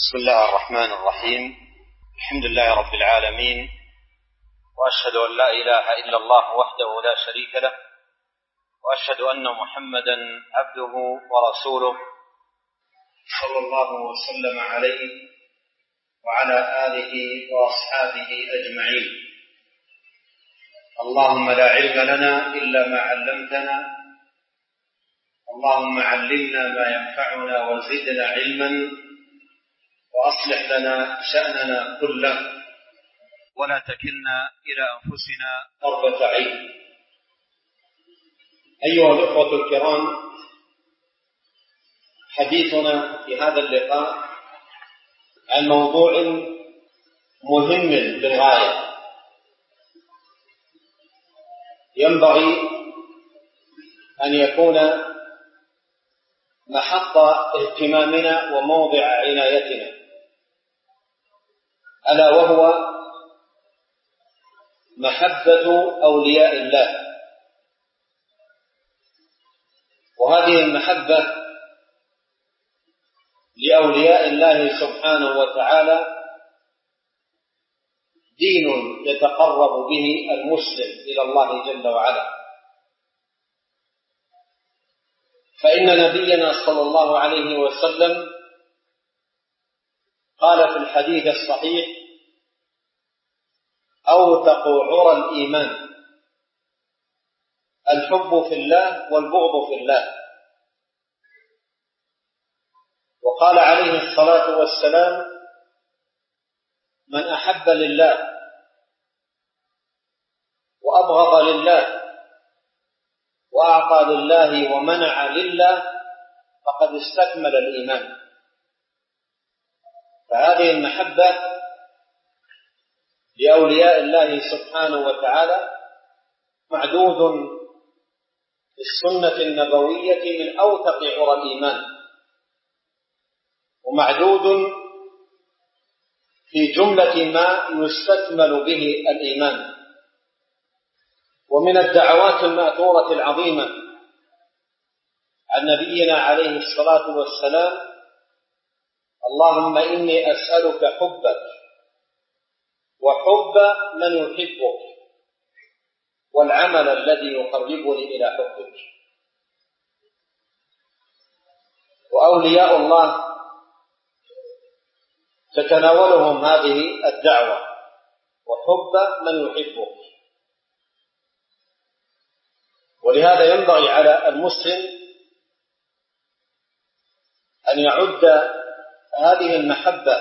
بسم الله الرحمن الرحيم. الحمد لله رب العالمين، وأشهد أن لا إله إلا الله وحده لا شريك له، وأشهد أن محمدا عبده ورسوله صلى الله وسلم عليه وعلى آله وأصحابه أجمعين. اللهم لا علم لنا إلا ما علمتنا، اللهم علمنا ما ينفعنا وزدنا علما، وأصلح لنا شأننا كله ولا تكلنا إلى أنفسنا طرفة عين. أيها الإخوة الكرام، حديثنا في هذا اللقاء عن موضوع مهم للغاية، ينبغي أن يكون محط اهتمامنا وموضع عنايتنا، ألا وهو محبة أولياء الله. وهذه المحبة لأولياء الله سبحانه وتعالى دين يتقرب به المسلم إلى الله جل وعلا، فإن نبينا صلى الله عليه وسلم قال في الحديث الصحيح: أوثق عرى الإيمان الحب في الله والبغض في الله. وقال عليه الصلاة والسلام: من أحب لله وأبغض لله وأعطى لله ومنع لله فقد استكمل الإيمان. فهذه المحبة لأولياء الله سبحانه وتعالى معدود في السنة النبوية من أوثق عرى الإيمان، ومعدود في جملة ما يستكمل به الإيمان. ومن الدعوات المأثورة العظيمة عن نبينا عليه الصلاة والسلام: اللهم إني أسألك حبك وحب من يحبك والعمل الذي يقربني إلى حبك. وأولياء الله تتناولهم هذه الدعوة: وحب من يحبك. ولهذا ينبغي على المسلم أن يعد هذه المحبة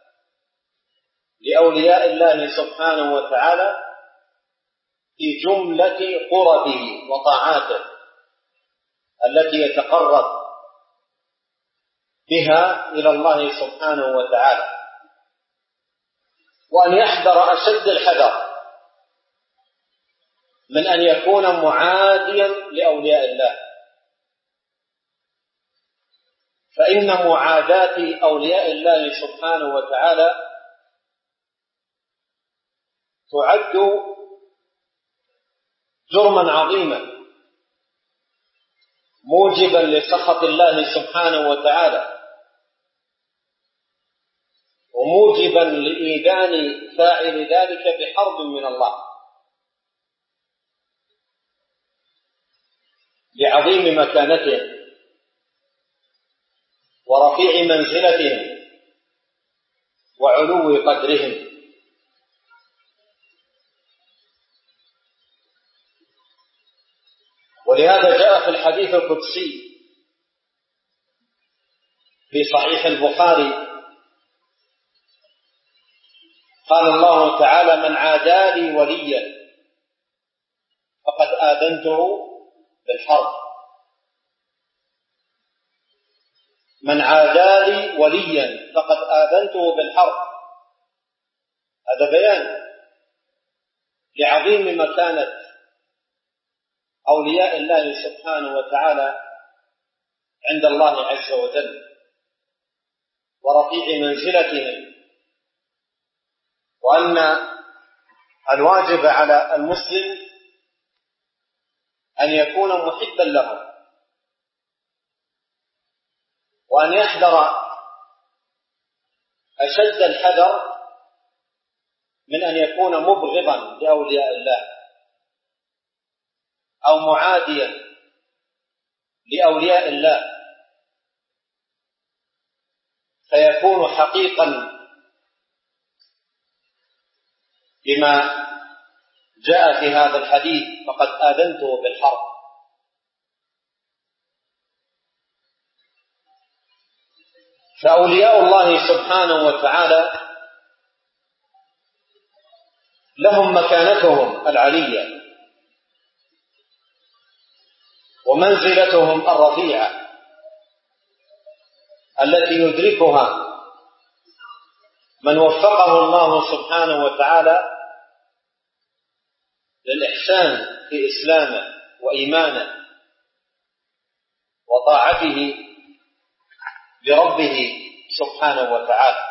لأولياء الله سبحانه وتعالى في جملة قربه وطاعاته التي يتقرب بها إلى الله سبحانه وتعالى، وأن يحذر أشد الحذر من أن يكون معاديا لأولياء الله، فإن معاداة أولياء الله سبحانه وتعالى تعد جرما عظيما موجبا لسخط الله سبحانه وتعالى، وموجبا لإيذان فاعل ذلك بحرب من الله، لعظيم مكانتهم ورفيع منزلتهم وعلو قدرهم. ولهذا جاء في الحديث القدسي في صحيح البخاري: قال الله تعالى: من عادى لي وليا فقد آذنته بالحرب. من عادى لي وليا فقد آذنته بالحرب. هذا بيان لعظيم مكانة أولياء الله سبحانه وتعالى عند الله عز وجل ورفيع منزلتهم، وأن الواجب على المسلم أن يكون محبا لهم، وأن يحذر أشد الحذر من أن يكون مبغضا لأولياء الله أو معاديا لأولياء الله فيكون حقيقا بما جاء في هذا الحديث فقد آذنته بالحرب. فأولياء الله سبحانه وتعالى لهم مكانتهم العلية ومنزلتهم الرفيعة التي يدركها من وفقه الله سبحانه وتعالى للإحسان في إسلامه وإيمانه وطاعته لربه سبحانه وتعالى.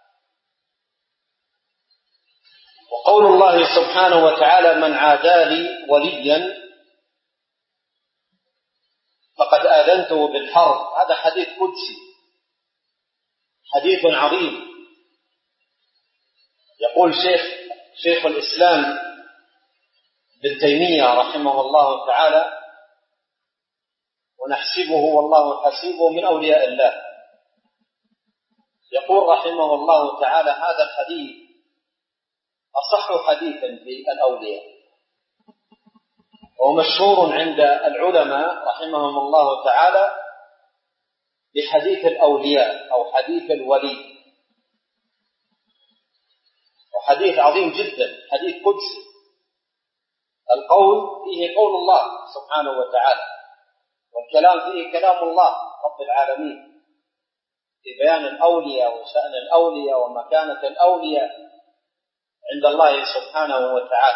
وقول الله سبحانه وتعالى من عادى لي وليا فقد آذنته بالحرب، هذا حديث قدسي، حديث عظيم. يقول شيخ الإسلام ابن تيمية رحمه الله تعالى ونحسبه والله حسيبه من أولياء الله، يقول رحمه الله تعالى هذا الحديث أصح حديث في الأولياء، ومشهور عند العلماء رحمهم الله تعالى بحديث الأولياء أو حديث الولي، وحديث عظيم جدا، حديث قدسي، القول فيه قول الله سبحانه وتعالى، والكلام فيه كلام الله رب العالمين في بيان الأولياء وشأن الأولياء ومكانة الأولياء عند الله سبحانه وتعالى.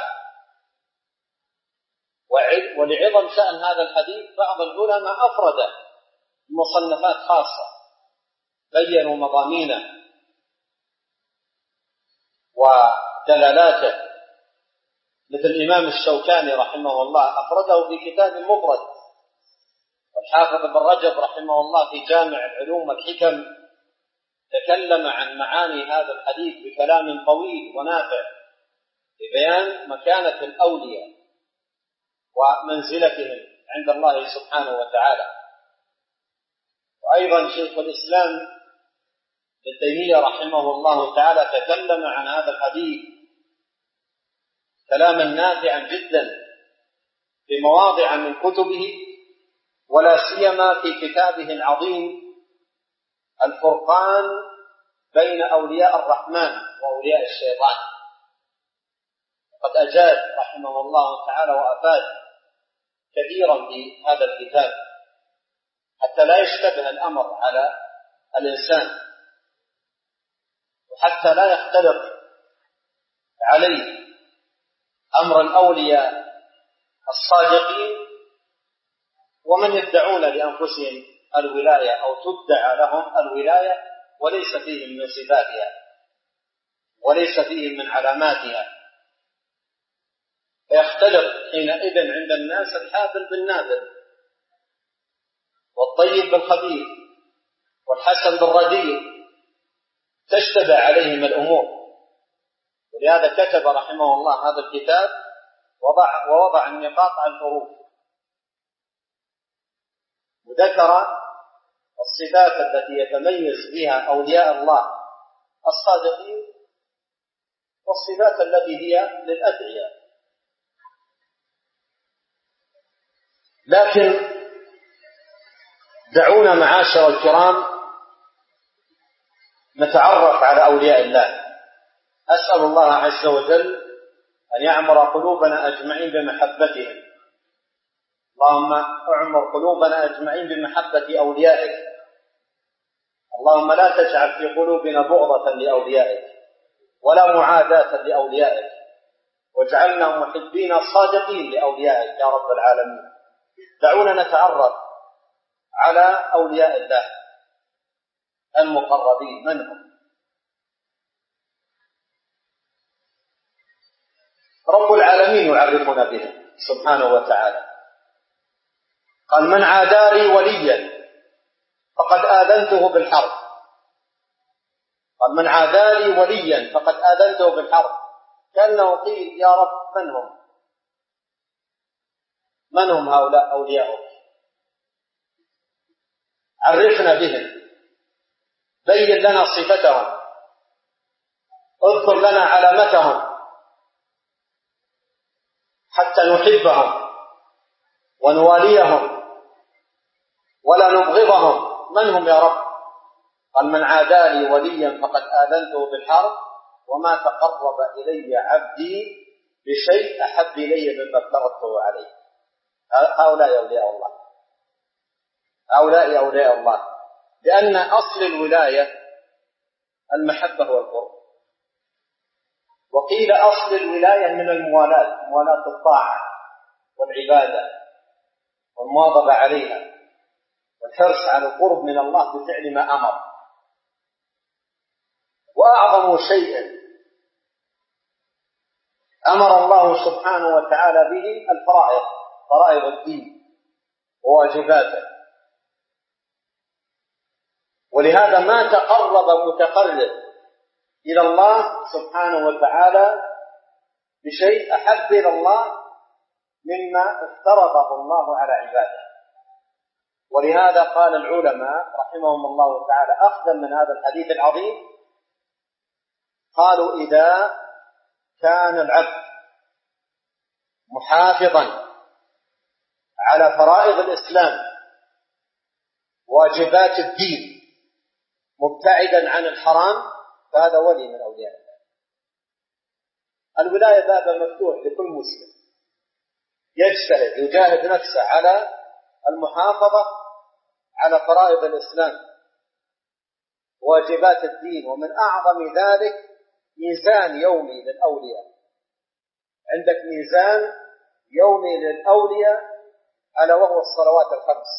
ولعظم شأن هذا الحديث بعض العلماء أفرد مصنفات خاصة بينوا مضامينه ودلالاته، مثل الإمام الشوكاني رحمه الله أفرده في كتاب مفرد، والحافظ ابن رجب رحمه الله في جامع العلوم والحكم تكلم عن معاني هذا الحديث بكلام طويل ونافع في بيان مكانة الأولياء ومنزلتهم عند الله سبحانه وتعالى. وأيضا شيخ الإسلام ابن تيمية رحمه الله تعالى تكلم عن هذا الحديث كلاما نافعا جدا في مواضع من كتبه، ولا سيما في كتابه العظيم الفرقان بين أولياء الرحمن وأولياء الشيطان. قد أجاد رحمه الله تعالى وأفاد كثيرا في هذا الكتاب حتى لا يشتبه الأمر على الإنسان، وحتى لا يختلط عليه أمر الأولياء الصادقين ومن يدعون لأنفسهم الولاية أو تدعى لهم الولاية وليس فيهم من صفاتها وليس فيهم من علاماتها، فيختلط حينئذ عند الناس الحافل بالنادر والطيب بالخبيث والحسن بالرديء، تشتبه عليهم الأمور. ولهذا كتب رحمه الله هذا الكتاب ووضع النقاط على الحروف، وذكر الصفات التي يتميز بها أولياء الله الصادقين والصفات التي هي للأدعياء. لكن دعونا معاشر الكرام نتعرف على أولياء الله. أسأل الله عز وجل أن يعمر قلوبنا أجمعين بمحبتهم. اللهم اعمر قلوبنا أجمعين بمحبة أوليائك. اللهم لا تجعل في قلوبنا بغضة لأوليائك ولا معاداة لأوليائك، واجعلنا محبين صادقين لأوليائك يا رب العالمين. دعونا نتعرف على أولياء الله المقربين. من هم؟ رب العالمين يعرفنا بهم سبحانه وتعالى، قال من عادى لي وليا فقد آذنته بالحرب. قال من عادى لي وليا فقد آذنته بالحرب. كأنه قيل يا رب من هم هؤلاء أولياؤك؟ عرفنا بهم، بين لنا صفتهم، اذكر لنا علامتهم حتى نحبهم ونواليهم ولا نبغضهم. من هم يا رب؟ قال من عادى لي وليا فقد آذنته بالحرب وما تقرب إلي عبدي بشيء أحب إلي مما افترضته عليه. هؤلاء أولياء الله، هؤلاء أولياء الله، لأن أصل الولاية المحبة والقرب. وقيل أصل الولاية من الموالاة، موالاة الطاعة والعبادة والمواظبة عليها والحرص على القرب من الله بفعل ما أمر. وأعظم شيء أمر الله سبحانه وتعالى به الفرائض، فرائض الدين وواجباته. ولهذا ما تقرب متقرب إلى الله سبحانه وتعالى بشيء أحب إلى الله مما افترضه الله على عباده. ولهذا قال العلماء رحمهم الله تعالى أخذا من هذا الحديث العظيم، قالوا إذا كان العبد محافظا على فرائض الإسلام واجبات الدين مبتعدا عن الحرام فهذا ولي من أولياء الله. الولاية باب مفتوح لكل مسلم يجتهد يجاهد نفسه على المحافظة على فرائض الإسلام واجبات الدين. ومن أعظم ذلك ميزان يومي للأولياء. عندك ميزان يومي للأولياء ألا وهو الصلوات الخمس.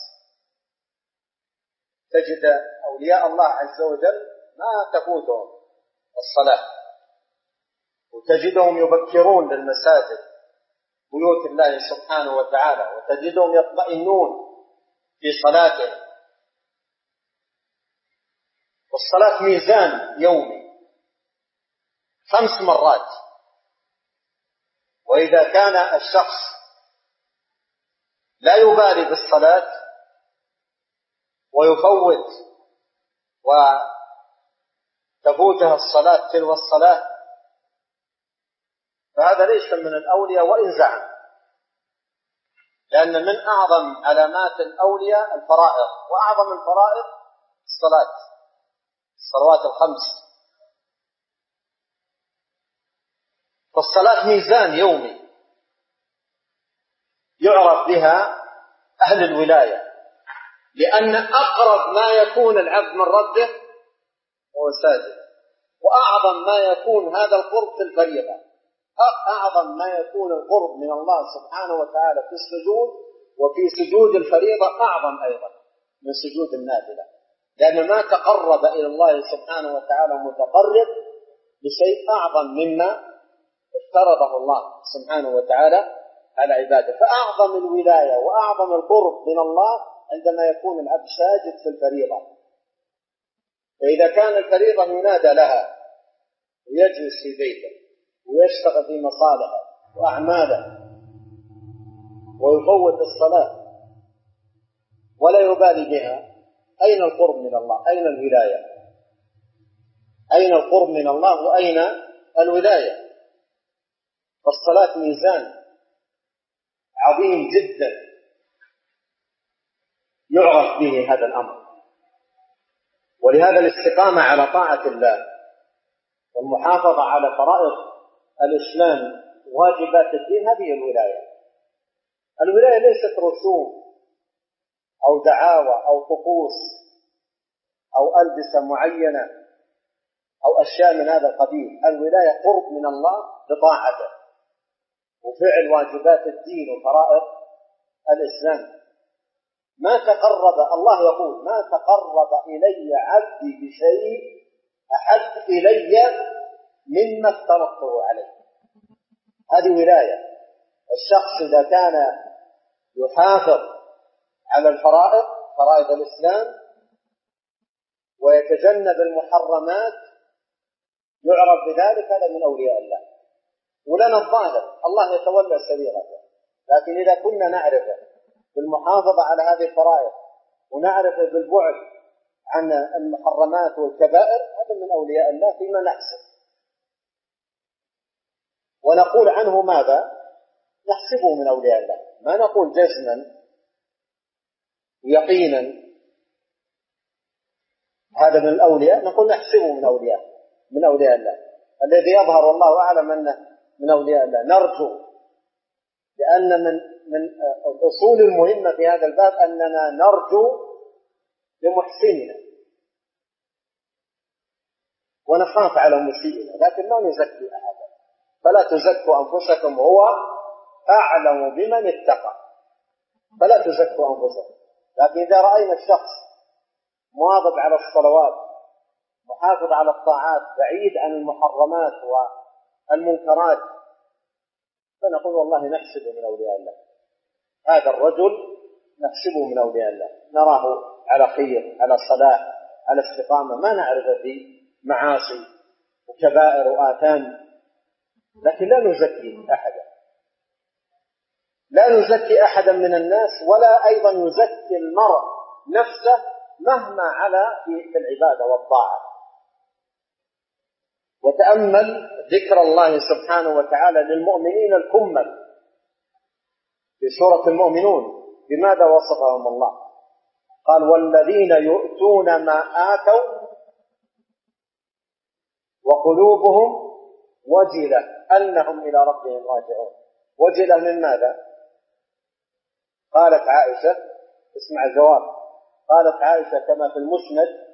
تجد أولياء الله عز وجل ما تفوتهم الصلاة، وتجدهم يبكرون للمساجد بيوت الله سبحانه وتعالى، وتجدهم يطمئنون في صلاتهم. والصلاة ميزان يومي 5 مرات. وإذا كان الشخص لا يبالي بالصلاة ويفوت وتفوتها الصلاة تلو الصلاة فهذا ليس من الأولياء وإن زعم، لأن من أعظم علامات الأولياء الفرائض، وأعظم الفرائض الصلوات الخمس. فالصلاة ميزان يومي يعرف بها أهل الولاية، لأن أقرب ما يكون العبد من ربه وهو ساجد، وأعظم ما يكون هذا القرب في الفريضة، أعظم ما يكون القرب من الله سبحانه وتعالى في السجود، وفي سجود الفريضة أعظم أيضا من سجود النافلة، لأن ما تقرب إلى الله سبحانه وتعالى متقرب بشيء أعظم مما افترضه الله سبحانه وتعالى على عباده. فأعظم الولاية وأعظم القرب من الله عندما يكون العبد ساجد في الفريضة. فإذا كان الفريضة ينادى لها ويجلس في بيته ويشتغل في مصالحه وأعماله ويفوت الصلاة ولا يبالي بها، أين القرب من الله؟ أين الولاية؟ أين القرب من الله وأين الولاية؟ فالصلاة ميزان عظيم جدا يعرف به هذا الأمر. ولهذا الاستقامة على طاعة الله والمحافظة على فرائض الإسلام واجبات الدين هذه الولاية. الولاية ليست رسوم أو دعاوى أو طقوس أو ألبسة معينة أو أشياء من هذا القبيل. الولاية قرب من الله بطاعته وفعل واجبات الدين وفرائض الإسلام. ما تقرب، الله يقول ما تقرب إلي عبدي بشيء أحب إلي مما افترضته عليه. هذه ولاية. الشخص إذا كان يحافظ على الفرائض، فرائض الإسلام، ويتجنب المحرمات بذلك هذا من أولياء الله. ولنا الظاهر الله يتولى سريرته، لكن إذا كنا نعرفه بالمحافظة على هذه الفرائض ونعرفه بالبعد عن المحرمات والكبائر، هذا من أولياء الله فيما نحسب. ونقول عنه ماذا؟ نحسبه من أولياء الله، ما نقول جزما يقينا هذا من الأولياء، نقول نحسبه من أولياء الله. الذي يظهر والله أعلم أنه من أولياء الله، نرجو، لأن من الأصول المهمة في هذا الباب أننا نرجو لمحسننا ونخاف على مسيئنا، لكن لا نزكي أحدا. فلا تزكوا أنفسكم، هو أعلم بمن اتقى. فلا تزكوا أنفسكم. لكن إذا رأينا الشخص مواظب على الصلوات، محافظ على الطاعات، بعيد عن المحرمات والمنكرات، فنقول والله نحسبه من أولياء الله. هذا الرجل نحسبه من أولياء الله، نراه على خير، على صلاح، على استقامة، ما نعرفه في معاصي وكبائر وآثام، لكن لا نزكي أحدا. لا نزكي أحدا من الناس، ولا أيضا يزكي المرء نفسه مهما علا في العبادة والطاعة. وتأمل ذكر الله سبحانه وتعالى للمؤمنين الكمل في سورة المؤمنون، بماذا وصفهم الله؟ قال: والذين يؤتون ما آتوا وقلوبهم وجلة أنهم إلى ربهم راجعون. وجلة من ماذا؟ قالت عائشة، اسمع الجواب، قالت عائشة كما في المسند: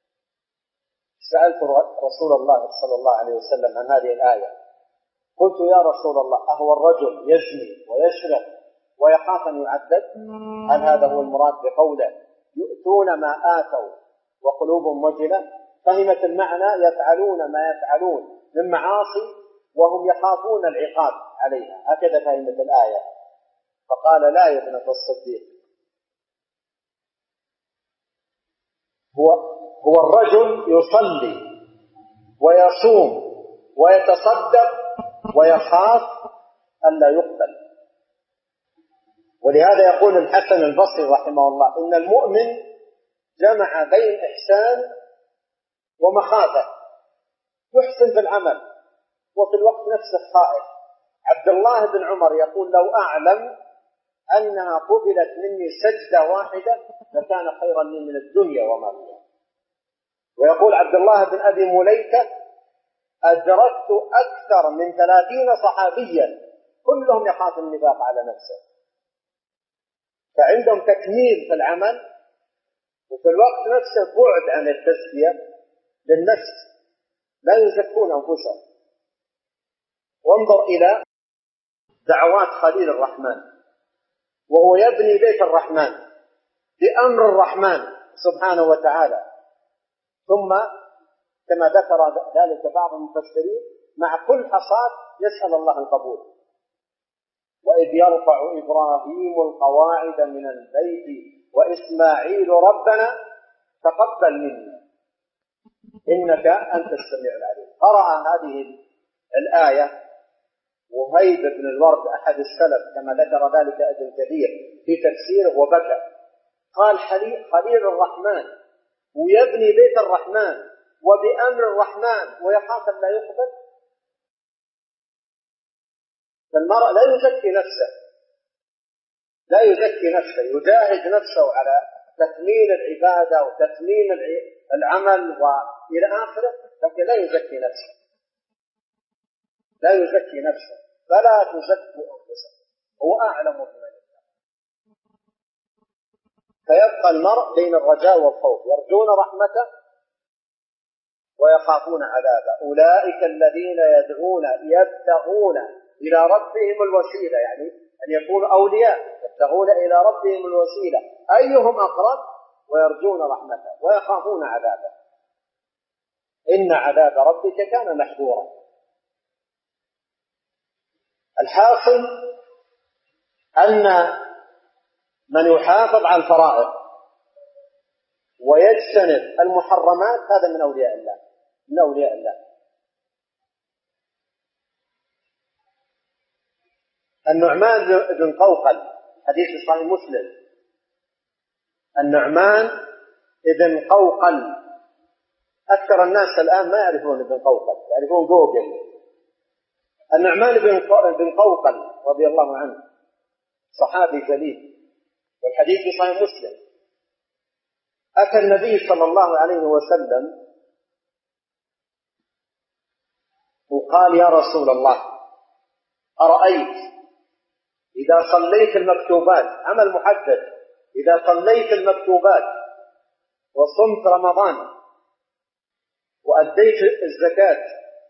سألت رسول الله صلى الله عليه وسلم عن هذه الآية، قلت: يا رسول الله، أهو الرجل يزني ويسرق ويخاف أن يعذب؟ هل هذا هو المراد بقوله يؤتون ما آتوا وقلوبهم وجلة؟ فهمت المعنى يفعلون ما يفعلون من معاصي وهم يخافون العقاب عليها، هكذا فهمت الآية. فقال: لا يا ابنة الصديق، هو الرجل يصلي ويصوم ويتصدق ويخاف ألا يقبل. ولهذا يقول الحسن البصري رحمه الله: إن المؤمن جمع بين إحسان ومخافة، يحسن في العمل وفي الوقت نفسه خائف. عبد الله بن عمر يقول: لو أعلم أنها قبلت مني سجدة واحدة لكان خيرا لي من الدنيا وما فيها. ويقول عبد الله بن أبي مليكة: أدركت أكثر من 30 صحابيا كلهم يخاف النفاق على نفسه، فعندهم تكميل في العمل وفي الوقت نفسه بعد عن التزكية للنفس، لا يزكون أنفسهم. وانظر إلى دعوات خليل الرحمن وهو يبني بيت الرحمن بأمر الرحمن سبحانه وتعالى، ثم كما ذكر ذلك بعض المفسرين مع كل حصاد يسأل الله القبول. وإذ يرفع إبراهيم القواعد من البيت وإسماعيل ربنا تقبل منا إنك أنت السميع العليم. قرأ هذه الآية وهيب بن الورد أحد السلف كما ذكر ذلك ابن كثير في تفسيره وبكى، قال: خليل الرحمن ويبني بيت الرحمن وبأمر الرحمن ويخاف أن لا يقبل. فالمرء لا يزكي نفسه، يجاهد نفسه على تكميل العبادة وتكميل العمل وإلى آخره، لكن لا يزكي نفسه. فلا تزكوا أنفسكم، هو أعلم بمن اتقى. فيبقى المرء بين الرجاء والخوف، يرجون رحمته ويخافون عذابه. أولئك الذين يدعون يبتغون إلى ربهم الوسيلة، يعني أن يكونوا أولياء يبتغون إلى ربهم الوسيلة أيهم أقرب، ويرجون رحمته ويخافون عذابه. إن عذاب ربك كان محذورا. الحاصل أن من يحافظ على الفرائض ويجتنب المحرمات هذا من أولياء الله. النعمان بن قوقل، حديث صحيح مسلم. النعمان بن قوقل، أكثر الناس الآن ما يعرفون ابن قوقل، يعرفون جوجل. النعمان بن قوقل رضي الله عنه صحابي جليل، والحديث في صحيح مسلم. أتى النبي صلى الله عليه وسلم وقال: يا رسول الله، أرأيت إذا صليت المكتوبات، عمل محدد، إذا صليت المكتوبات وصمت رمضان وأديت الزكاة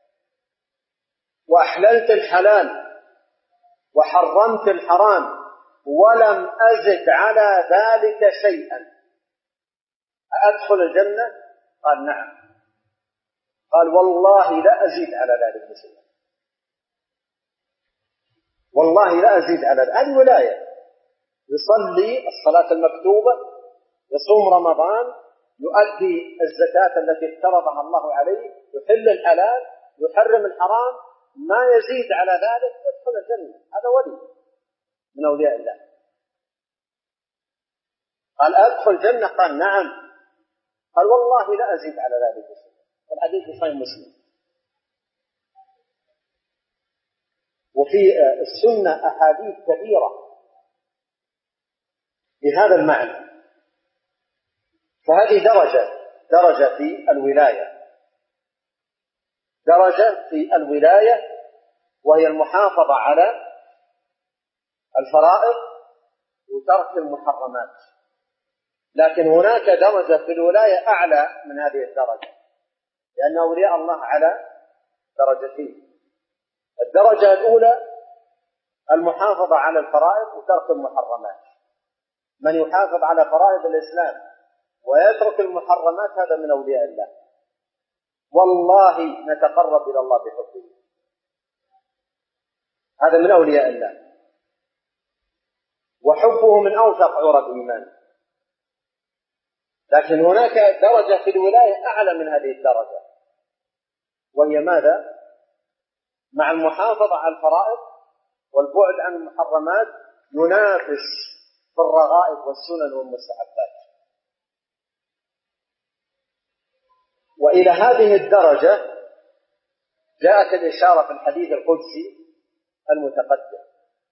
وأحللت الحلال وحرمت الحرام ولم أزد على ذلك شيئا، أدخل الجنة؟ قال: نعم. قال: والله لا أزيد على ذلك شيئا، والله لا أزيد على ذلك. هذه ولاية، يصلي الصلاة المكتوبة، يصوم رمضان، يؤدي الزكاة التي افترضها الله عليه، يحل الحلال، يحرم الحرام، ما يزيد على ذلك، يدخل الجنة. هذا ولي من أولياء الله. قال: أدخل الجنة؟ قال: نعم. قال: والله لا أزيد على ذلك شيئا. الحديث في صحيح مسلم. وفي السنة أحاديث كثيرة بهذا المعنى. فهذه درجة في الولاية، درجة في الولاية، وهي المحافظة على الفرائض وترك المحرمات. لكن هناك درجة في الولاية أعلى من هذه الدرجة، لأن أولياء الله على درجتين. الدرجة الأولى المحافظة على الفرائض وترك المحرمات. من يحافظ على فرائض الإسلام ويترك المحرمات هذا من أولياء الله. والله نتقرب إلى الله بحبه، هذا من أولياء الله، وحبه من أوثق عرى الإيمان. لكن هناك درجة في الولاية أعلى من هذه الدرجة، وهي ماذا؟ مع المحافظة على الفرائض والبعد عن المحرمات ينافس في الرغائب والسنن والمستحبات. وإلى هذه الدرجة جاءت الإشارة في الحديث القدسي المتقدم.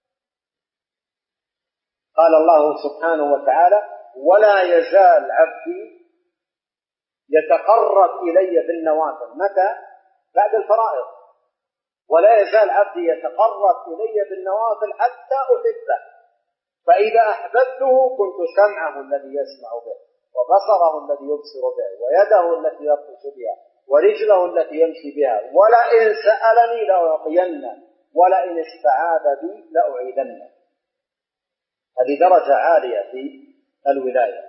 قال الله سبحانه وتعالى: ولا يزال عبدي يتقرب إلي بالنوافل. متى؟ بعد الفرائض. ولا يزال عبدي يتقرب إلي بالنوافل حتى أحبه، فإذا أحببته كنت سمعه الذي يسمع به، وبصره الذي يبصر به، ويده التي يبطش بها، ورجله التي يمشي بها، ولئن سألني لأعطينه، ولئن استعاذ بي لأعيذنه. هذه درجة عالية في الولاية.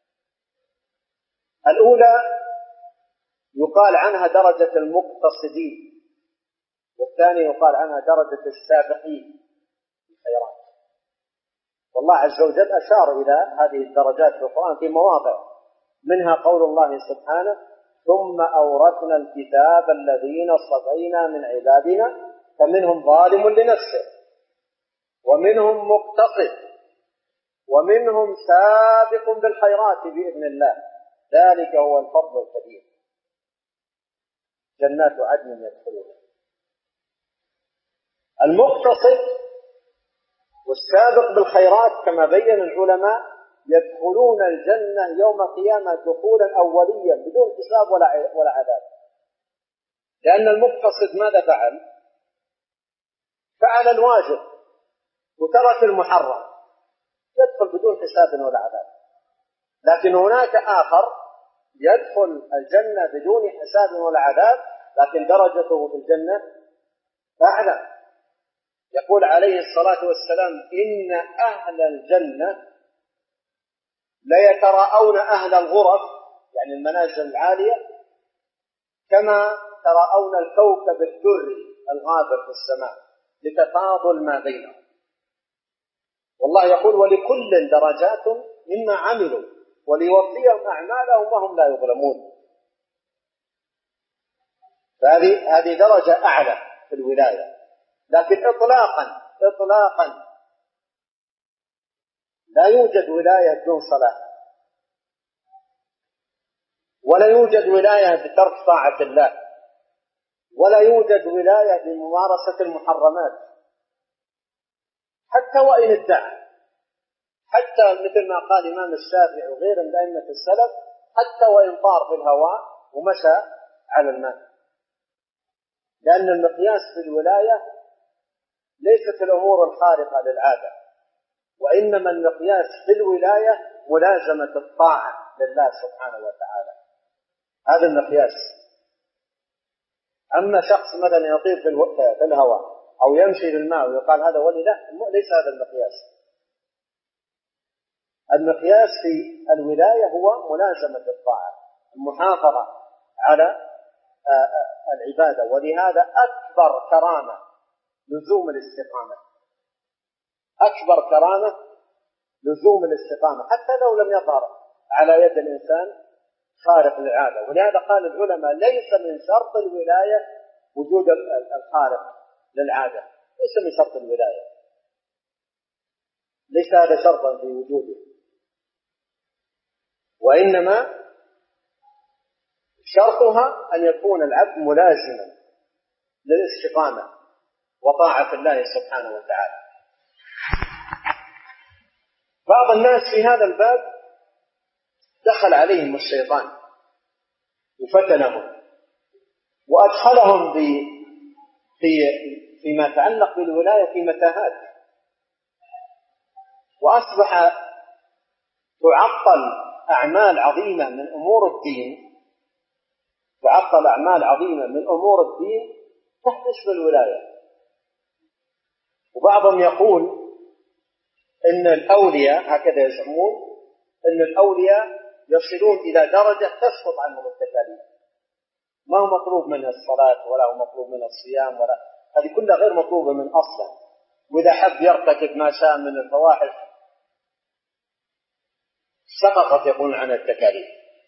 الأولى يقال عنها درجة المقتصدين، والثانية يقال عنها درجة السابقين بالخيرات. والله عز وجل أشار إلى هذه الدرجات في القرآن في مواضع، منها قول الله سبحانه: ثم أورثنا الكتاب الذين اصطفينا من عبادنا فمنهم ظالم لنفسه ومنهم مقتصد ومنهم سابق بالخيرات بإذن الله، ذلك هو الفضل الكبير، جنات عدن يدخلونها. المقتصد والسابق بالخيرات كما بين العلماء يدخلون الجنة يوم القيامة دخولا أوليا بدون حساب ولا عذاب. لأن المقتصد ماذا فعل؟ فعل الواجب وترك المحرم، يدخل بدون حساب ولا عذاب. لكن هناك آخر يدخل الجنة بدون حساب ولا عذاب، لكن درجته في الجنة أعلى. يقول عليه الصلاة والسلام: إن أهل الجنة ليتراءون أهل الغرف، يعني المنازل العالية، كما تراءون الكوكب الدري الغابر في السماء لتفاضل ما بينهم. والله يقول: ولكل درجات مما عملوا وليوفيهم أعمالهم وهم لا يظلمون. فهذه درجة أعلى في الولاية. لكن إطلاقا إطلاقا. لا يوجد ولاية بدون صلاة، ولا يوجد ولاية بترك طاعة الله، ولا يوجد ولاية بممارسة المحرمات، حتى وإن ادعى، حتى مثل ما قال الإمام الشافعي وغيره من أئمة السلف، حتى وإن طار في الهواء ومشى على الماء. لأن المقياس في الولاية ليست الأمور الخارقة للعادة، وإنما المقياس في الولاية ملازمة الطاعة لله سبحانه وتعالى، هذا المقياس. أما شخص مثلا يطير في الهواء أو يمشي للماء ويقال هذا ولي، لا، ليس هذا المقياس. المقياس في الولاية هو ملازمة الطاعة، المحافظة على العبادة. ولهذا أكبر كرامة لزوم الاستقامة، أكبر كرامة لزوم الاستقامة، حتى لو لم يظهر على يد الإنسان خارق للعادة. ولهذا قال العلماء ليس من شرط الولاية وجود الخارق للعادة، ليس من شرط الولاية، ليس هذا شرطا في وجوده، وإنما شرطها أن يكون العبد ملازما للاستقامة وطاعة الله سبحانه وتعالى. بعض الناس في هذا الباب دخل عليهم الشيطان وفتنهم وأدخلهم فيما يتعلق بالولاية في متاهات، وأصبح تعطل أعمال عظيمة من أمور الدين، تعطل أعمال عظيمة من أمور الدين تحدث بالولاية. وبعضهم يقول إن الأولياء، هكذا يزعمون، إن الأولياء يصلون إلى درجة تسقط عنهم التكاليف، ما هو مطلوب منها الصلاة ولا هو مطلوب منها الصيام، ولا هذه كلها غير مطلوبة من أصلا، وإذا حب يرتكب ما شاء من الفواحش سقطت يقولون عن التكاليف،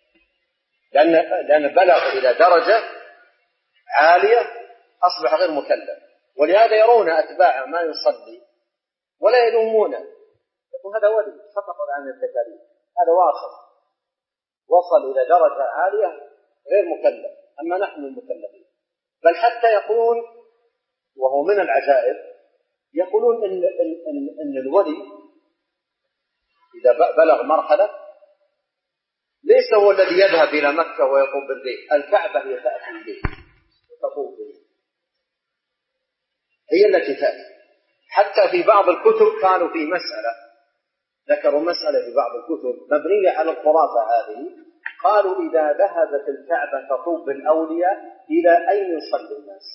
لأن بلغ إلى درجة عالية أصبح غير مكلف. ولهذا يرون أتباع ما يصلي ولا يلومونه، يقول هذا ولي سقط عن التكاليف، هذا وصل إلى درجة عالية غير مكلف، أما نحن المكلفين. بل حتى يقولون، وهو من العجائب، يقولون إن الولي إذا بلغ مرحلة ليس هو الذي يذهب إلى مكة ويطوف بالبيت، الكعبة هي تأتي إليه وتطوف به، هي التي تأتي. حتى في بعض الكتب كانوا في مسألة، ذكروا مسألة في بعض الكتب مبنية على الخرافة هذه، قالوا إذا ذهبت الكعبة تطوف بالأولياء إلى أين يصلي الناس؟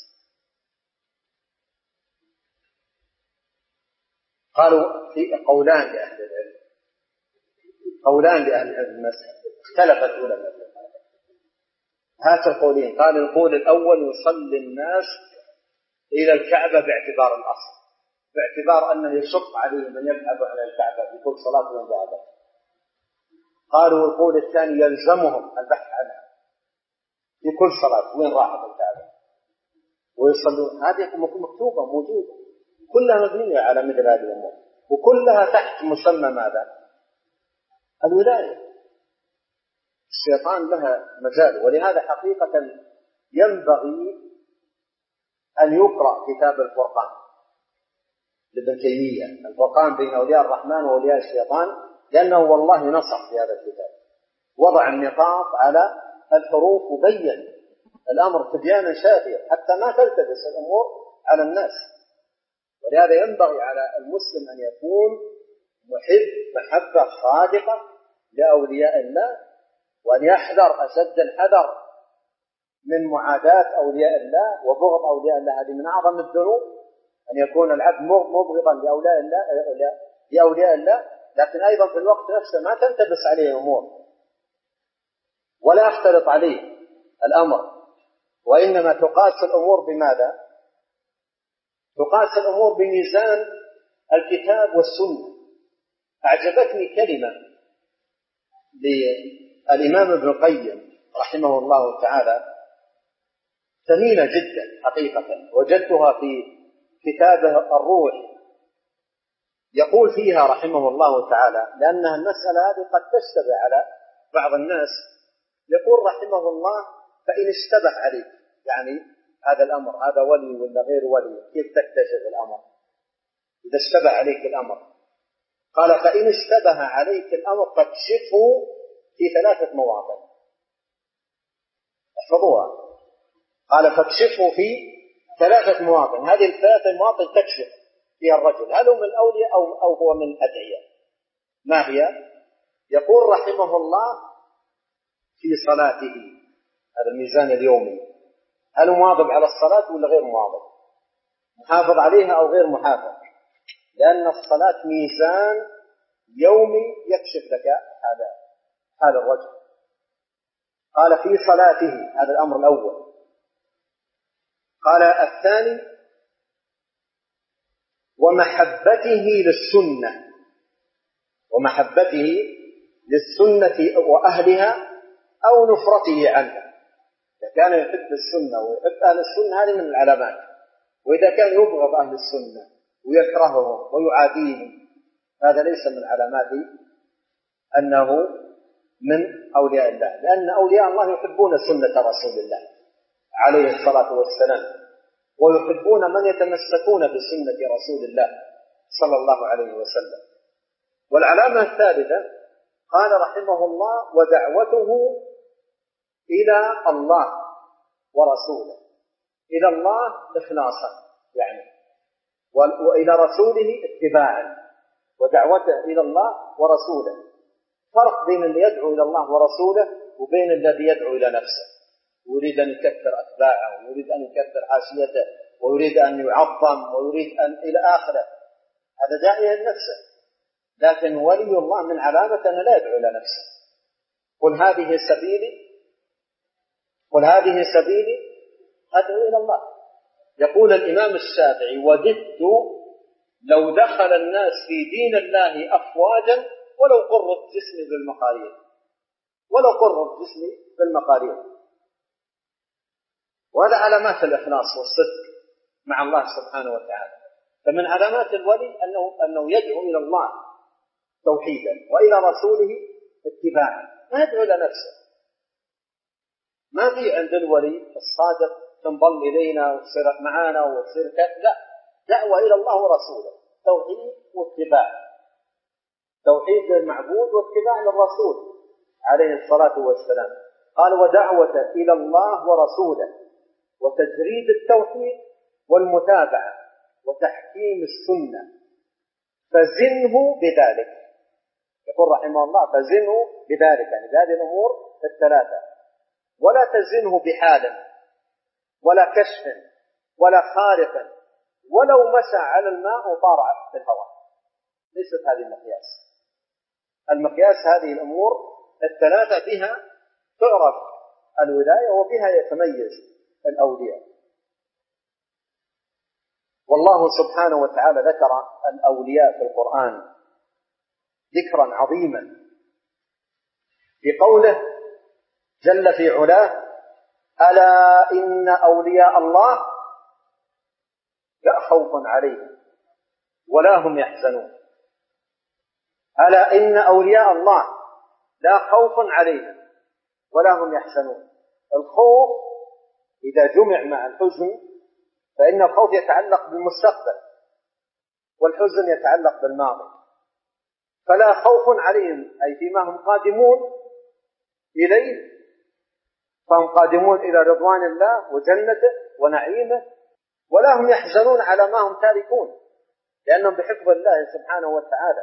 قالوا في قولان لأهل العلم، قولان لأهل العلم المسألة اختلفت علماء. هات القولين، قال القول الأول يصلي الناس إلى الكعبة باعتبار الأصل، باعتبار أنه يشق عليهم من يذهب على الكعبة بكل صلاة وين ذهبت. قالوا القول الثاني يلزمهم البحث عنها في كل صلاة وين راحت الكعبة ويصلون. هذه مكتوبة موجودة، كلها مبنية على مثل هذه الأمور، وكلها تحت مسمى ماذا؟ الولاية. الشيطان لها مجال. ولهذا حقيقة ينبغي أن يقرأ كتاب الفرقان لابن تيمية، الفرقان بين أولياء الرحمن وأولياء الشيطان، لأنه والله نصح في هذا الكتاب، وضع النقاط على الحروف وبين الأمر تبيانا شافيا حتى ما تلتبس الأمور على الناس. ولهذا ينبغي على المسلم أن يكون محبة صادقة لأولياء الله، وأن يحذر أشد الحذر من معاداة أولياء الله وبغض أولياء الله. هذه من أعظم الذنوب، أن يكون العبد مبغضا لأولياء الله، لكن أيضا في الوقت نفسه ما تنتبس عليه أمور ولا يختلط عليه الأمر، وإنما تقاس الأمور بماذا؟ تقاس الأمور بميزان الكتاب والسنة. أعجبتني كلمة للإمام ابن القيم رحمه الله تعالى ثمينة جدا حقيقة، وجدتها في كتابه الروح يقول فيها رحمه الله تعالى، لأنها المسألة هذه قد تشتبه على بعض الناس، يقول رحمه الله: فإن اشتبه عليك، يعني هذا الأمر هذا ولي ولا غير ولي، كيف تكتشف الأمر إذا اشتبه عليك الأمر؟ قال: فإن اشتبه عليك الأمر فاكشفه في 3 مواطن. احفظوها. قال: فاكشفه في 3 مواطن. هذه ال3 مواطن تكشف فيها الرجل هل هو من أولياء أو هو من أدعياء. ما هي؟ يقول رحمه الله: في صلاته، هذا الميزان اليومي، هل هو مواظب على الصلاة ولا غير مواظب، محافظ عليها أو غير محافظ، لأن الصلاة ميزان يومي يكشف لك هذا حال الرجل. قال: في صلاته، هذا الأمر الأول. قال: الثاني: ومحبته للسنة، ومحبته للسنة وأهلها أو نفرته عنها. إذا كان يحب السنة ويحب أهل السنة هذه من العلامات، وإذا كان يبغض أهل السنة ويكرههم ويعاديهم هذا ليس من علامات أنه من أولياء الله، لأن أولياء الله يحبون سنة رسول الله عليه الصلاة والسلام، ويحبون من يتمسكون بسنة رسول الله صلى الله عليه وسلم. والعلامة الثالثة قال رحمه الله: ودعوته إلى الله ورسوله، إلى الله إخلاصا يعني، وإلى رسوله اتباعا. ودعوته إلى الله ورسوله، فرق بين اللي يدعو إلى الله ورسوله وبين الذي يدعو إلى نفسه، ويريد أن يكثر أتباعه، ويريد أن يكثر حاشيته، ويريد أن يعظم، ويريد أن إلى آخره. هذا داعي لنفسه، لكن ولي الله من علامة أنه لا يدعو إلى نفسه. قل هذه سبيلي أدعو إلى الله. يقول الإمام الشافعي: وددت لو دخل الناس في دين الله أفواجا ولو قرت جسمي بالمقارير. وهذا علامات الإخلاص والصدق مع الله سبحانه وتعالى. فمن علامات الولي أنه يدعو إلى الله توحيدا وإلى رسوله اتباعا، ما يدعو إلى نفسه. ما في عند الولي الصادق تنضم إلينا وتصير معنا وتصير لا، دعوة إلى الله ورسوله، توحيد واتباع، توحيد للمعبود واتباع للرسول عليه الصلاة والسلام. قال: ودعوة إلى الله ورسوله وتجريد التوحيد والمتابعة وتحكيم السنة، فزنه بذلك. يقول رحمه الله: فزنه بذلك، يعني بهذه الأمور ال3، ولا تزنه بحال ولا كشف ولا خارق، ولو مشى على الماء وطار في الهواء. ليست هذه المقياس هذه الأمور ال3 بها تعرف الولاية وبها يتميز الأولياء. والله سبحانه وتعالى ذكر الأولياء في القرآن ذكرا عظيما في قوله جل في علاه: ألا إن أولياء الله لا خوف عليهم ولا هم يحزنون. ألا إن أولياء الله لا خوف عليهم ولا هم يحزنون. الخوف إذا جمع مع الحزن فإن الخوف يتعلق بالمستقبل والحزن يتعلق بالماضي. فلا خوف عليهم أي فيما هم قادمون إليه، فهم قادمون إلى رضوان الله وجنته ونعيمه، ولا هم يحزنون على ما هم تاركون لأنهم بحفظ الله سبحانه وتعالى.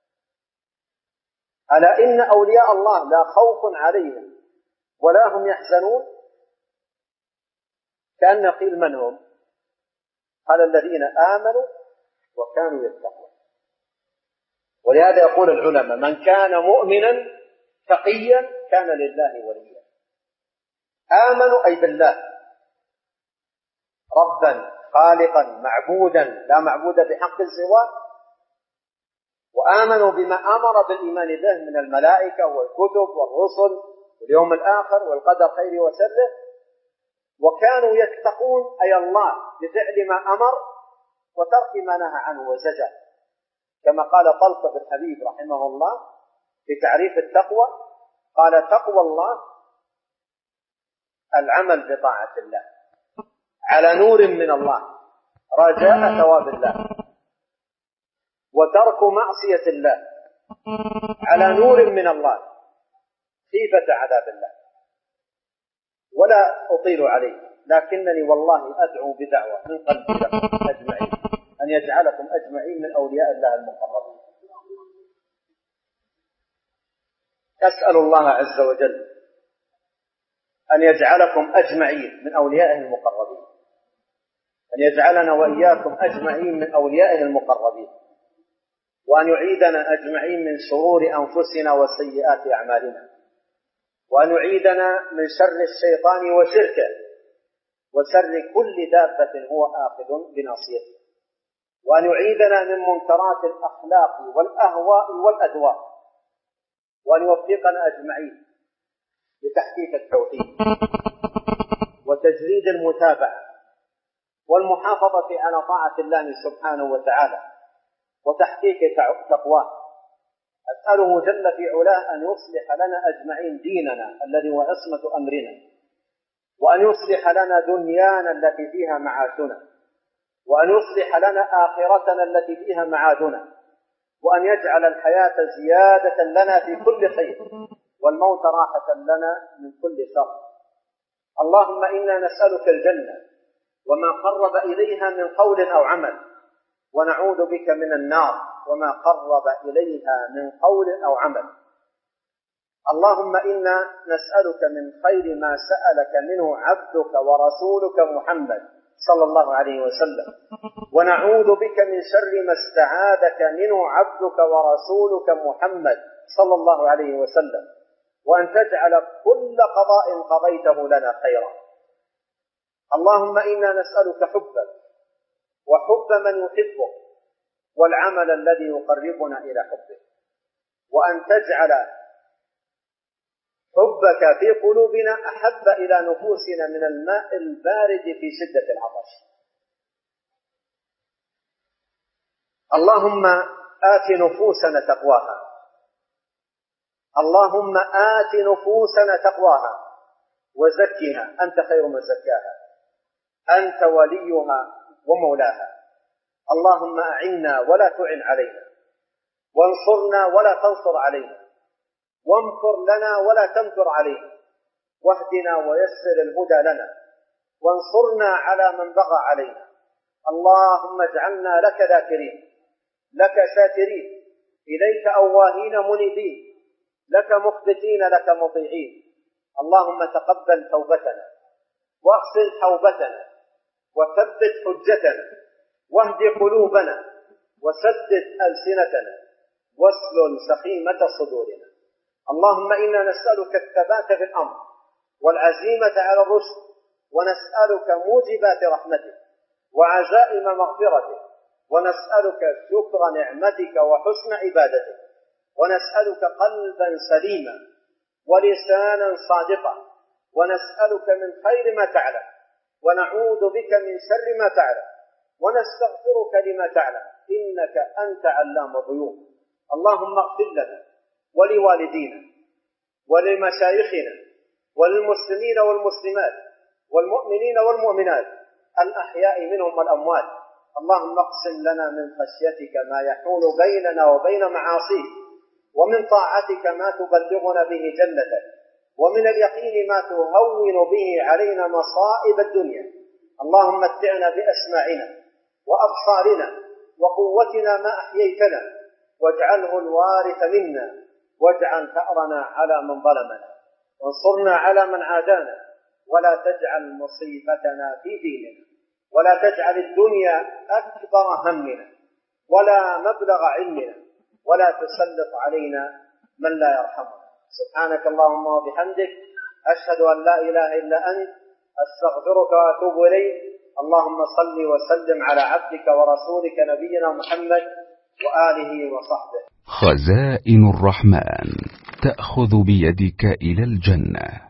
ألا إن أولياء الله لا خوف عليهم ولا هم يحزنون. كأن قيل: من هم؟ قال: الذين آمنوا وكانوا يتقون. ولهذا يقول العلماء: من كان مؤمنا تقيا كان لله وليا. آمنوا أي بالله ربا خالقا معبودا لا معبود بحق سواه، وآمنوا بما أمر بالإيمان به من الملائكة والكتب والرسل واليوم الآخر والقدر خيره وشره، وكانوا يتقون أي الله بفعل ما أمر وترك ما نهى عنه وزجر. كما قال طلق بن حبيب رحمه الله في تعريف التقوى، قال: تقوى الله العمل بطاعة الله على نور من الله رجاء ثواب الله، وترك معصية الله على نور من الله خيفة عذاب الله. ولا أطيل عليه، لكنني والله أدعو بدعوة من قلبي لكم أجمعين أن يجعلكم أجمعين من أولياء الله المقربين. أسأل الله عز وجل أن يجعلكم أجمعين من أوليائه المقربين، أن يجعلنا وإياكم أجمعين من أوليائه المقربين، وأن يعيدنا أجمعين من شرور أنفسنا وسيئات أعمالنا، وأن يعيدنا من شر الشيطان وشركه وشر كل دابة هو آخذ بناصيته، وأن يعيدنا من منكرات الأخلاق والأهواء والأدواء، وأن يوفقنا أجمعين لتحقيق التوحيد وتجريد المتابعة والمحافظة على طاعة الله سبحانه وتعالى وتحقيق تقواه. أسأله جل في علاه أن يصلح لنا أجمعين ديننا الذي هو عصمة أمرنا، وأن يصلح لنا دنيانا التي فيها معاشنا، وأن يصلح لنا آخرتنا التي فيها معادنا، وأن يجعل الحياة زيادة لنا في كل خير والموت راحة لنا من كل شر. اللهم إنا نسألك الجنة وما قرب إليها من قول أو عمل، ونعوذ بك من النار وما قرب إليها من قول أو عمل. اللهم إنا نسألك من خير ما سألك منه عبدك ورسولك محمد صلى الله عليه وسلم، ونعوذ بك من شر ما استعاذك منه عبدك ورسولك محمد صلى الله عليه وسلم، وأن تجعل كل قضاء قضيته لنا خيرا. اللهم إنا نسألك حبك وحب من يحبك والعمل الذي يقربنا إلى حبك، وأن تجعل حبك في قلوبنا أحب إلى نفوسنا من الماء البارد في شدة العطش. اللهم آت نفوسنا تقواها، اللهم آت نفوسنا تقواها وزكها أنت خير من زكاها، أنت وليها ومولاها. اللهم أعنا ولا تعن علينا، وانصرنا ولا تنصر علينا، وامكر لنا ولا تمكر علينا، واهدنا ويسر الهدى لنا، وانصرنا على من بغى علينا. اللهم اجعلنا لك ذاكرين، لك شاكرين، إليك أواهين منيبين، لك مخبتين، لك مطيعين. اللهم تقبل توبتنا واغسل حوبتنا وثبت حجتنا واهد قلوبنا وسدد ألسنتنا واسلل سخيمة صدورنا. اللهم إنا نسألك الثبات في الأمر والعزيمة على الرشد، ونسألك موجبات رحمتك وعزائم مغفرتك، ونسألك شكر نعمتك وحسن عبادتك، ونسألك قلبا سليما ولسانا صادقا، ونسألك من خير ما تعلم، ونعوذ بك من شر ما تعلم، ونستغفرك لما تعلم، إنك أنت علام الغيوب. اللهم اغفر لنا ولوالدينا ولمشايخنا وللمسلمين والمسلمات والمؤمنين والمؤمنات الأحياء منهم والأموات. اللهم اقسم لنا من خشيتك ما يحول بيننا وبين معاصيك، ومن طاعتك ما تبلغنا به جنتك، ومن اليقين ما تهون به علينا مصائب الدنيا. اللهم متعنا بأسماعنا وأبصارنا وقوتنا ما أحييتنا، واجعله الوارث منا، واجعل ثأرنا على من ظلمنا، وانصرنا على من عادانا، ولا تجعل مصيبتنا في ديننا، ولا تجعل الدنيا أكبر همنا ولا مبلغ علمنا، ولا تسلط علينا من لا يرحمنا. سبحانك اللهم وبحمدك، أشهد أن لا إله إلا أنت، أستغفرك وأتوب إليك. اللهم صل وسلم على عبدك ورسولك نبينا محمد وآله وصحبه. خزائن الرحمن تأخذ بيدك إلى الجنة.